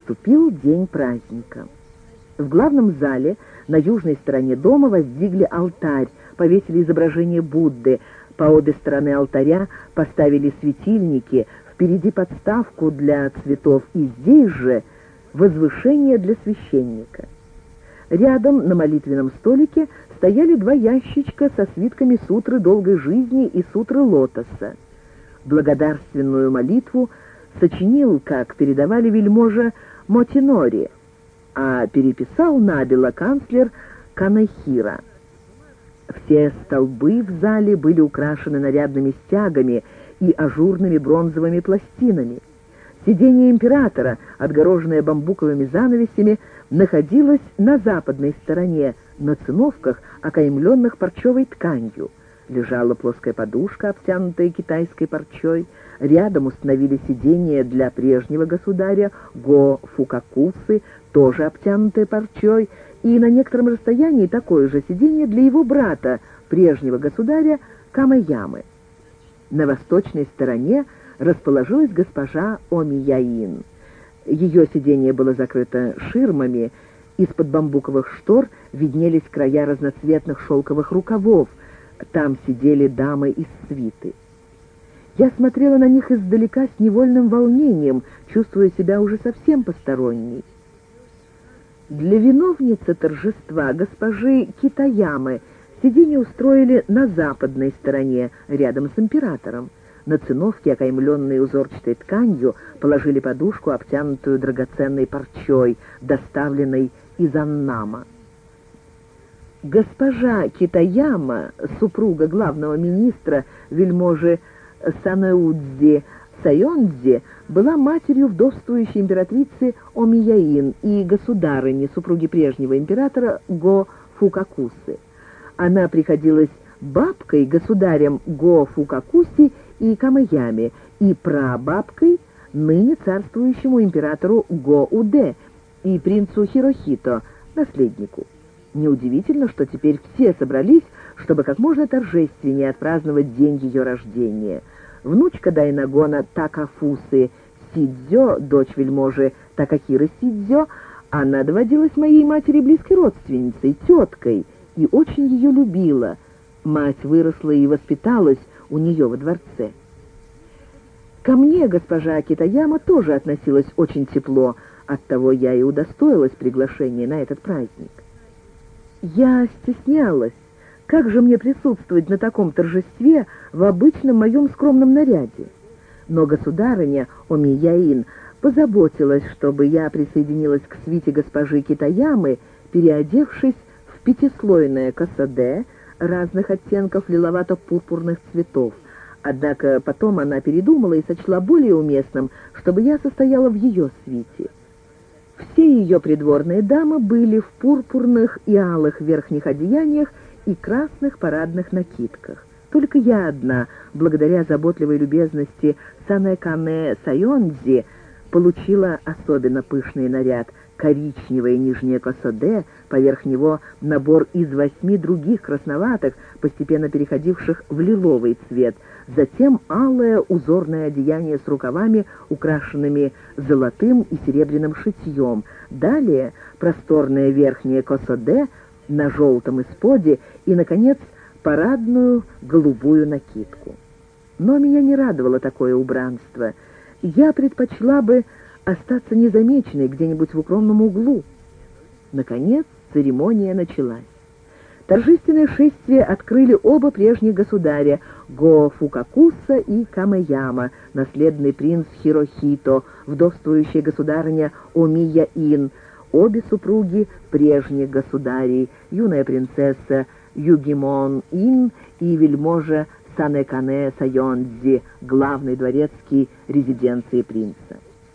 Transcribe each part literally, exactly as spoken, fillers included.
наступил день праздника. В главном зале на южной стороне дома воздвигли алтарь, повесили изображение Будды, по обе стороны алтаря поставили светильники, впереди подставку для цветов и здесь же возвышение для священника. Рядом на молитвенном столике стояли два ящичка со свитками сутры долгой жизни и сутры лотоса. Благодарственную молитву сочинил, как передавали вельможа, Мотинори, а переписал набело канцлер Канехира. Все столбы в зале были украшены нарядными стягами и ажурными бронзовыми пластинами. Сиденье императора, отгороженное бамбуковыми занавесями, находилось на западной стороне, на циновках, окаймленных парчевой тканью. Лежала плоская подушка, обтянутая китайской парчой. Рядом установили сиденье для прежнего государя Го Фукакусы, тоже обтянутое парчой, и на некотором расстоянии такое же сиденье для его брата, прежнего государя Камэямы. На восточной стороне расположилась госпожа Омияин. Ее сиденье было закрыто ширмами, из-под бамбуковых штор виднелись края разноцветных шелковых рукавов, там сидели дамы из свиты. Я смотрела на них издалека с невольным волнением, чувствуя себя уже совсем посторонней. Для виновницы торжества, госпожи Китаямы, сиденье устроили на западной стороне, рядом с императором. На циновке, окаймленной узорчатой тканью, положили подушку, обтянутую драгоценной парчой, доставленной из Аннама. Госпожа Китаяма, супруга главного министра, вельможи Санэудзи Сайондзи, была матерью вдовствующей императрицы Омияин и государыни, супруги прежнего императора Го Фукакусы. Она приходилась бабкой государям Го Фукакуси и Камэяме и прабабкой ныне царствующему императору Го Уде и принцу Хирохито, наследнику. Неудивительно, что теперь все собрались, чтобы как можно торжественнее отпраздновать день ее рождения. Внучка Дайнагона Такафусы Сидзё, дочь вельможи Такахиры Сидзё, она доводилась моей матери близкой родственницей, теткой, и очень ее любила. Мать выросла и воспиталась у нее во дворце. Ко мне госпожа Китаяма тоже относилась очень тепло, оттого я и удостоилась приглашения на этот праздник. Я стеснялась. Как же мне присутствовать на таком торжестве в обычном моем скромном наряде? Но государыня Омияин позаботилась, чтобы я присоединилась к свите госпожи Китаямы, переодевшись в пятислойное косоде разных оттенков лиловато-пурпурных цветов. Однако потом она передумала и сочла более уместным, чтобы я состояла в ее свите. Все ее придворные дамы были в пурпурных и алых верхних одеяниях и красных парадных накидках. Только я одна, благодаря заботливой любезности Санэ-Канэ Сайондзи, получила особенно пышный наряд — коричневое нижнее косоде, поверх него набор из восьми других красноватых, постепенно переходивших в лиловый цвет, затем алое узорное одеяние с рукавами, украшенными золотым и серебряным шитьем, далее просторное верхнее косоде на желтом исподе и, наконец, парадную голубую накидку. Но меня не радовало такое убранство. Я предпочла бы остаться незамеченной где-нибудь в укромном углу. Наконец церемония началась. Торжественное шествие открыли оба прежних государя Го Фукакуса и Камэяма, наследный принц Хирохито, вдовствующая государыня Омияин, обе супруги прежних государей, юная принцесса Югимон-ин и вельможа Санэ-Канэ Сайондзи, главный дворецкий резиденции принца.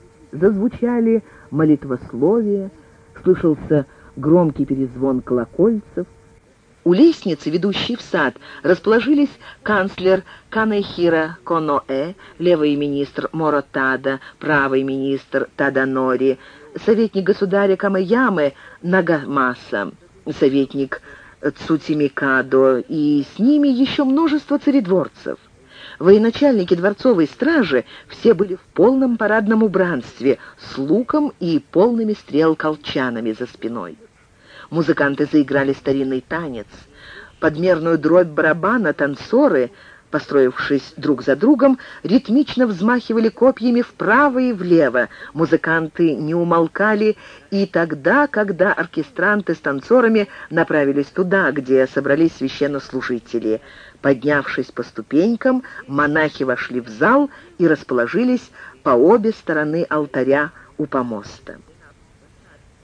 Зазвучали молитвословия, слышался громкий перезвон колокольцев. У лестницы, ведущей в сад, расположились канцлер Канэхира Коноэ, левый министр Моротада, правый министр Таданори, советник государя Камэямы Нагамаса, советник Цутимикадо, и с ними еще множество царедворцев. Военачальники дворцовой стражи все были в полном парадном убранстве, с луком и полными стрел колчанами за спиной. Музыканты заиграли старинный танец. Под мерную дробь барабана танцоры, построившись друг за другом, ритмично взмахивали копьями вправо и влево. Музыканты не умолкали и тогда, когда оркестранты с танцорами направились туда, где собрались священнослужители. Поднявшись по ступенькам, монахи вошли в зал и расположились по обе стороны алтаря у помоста.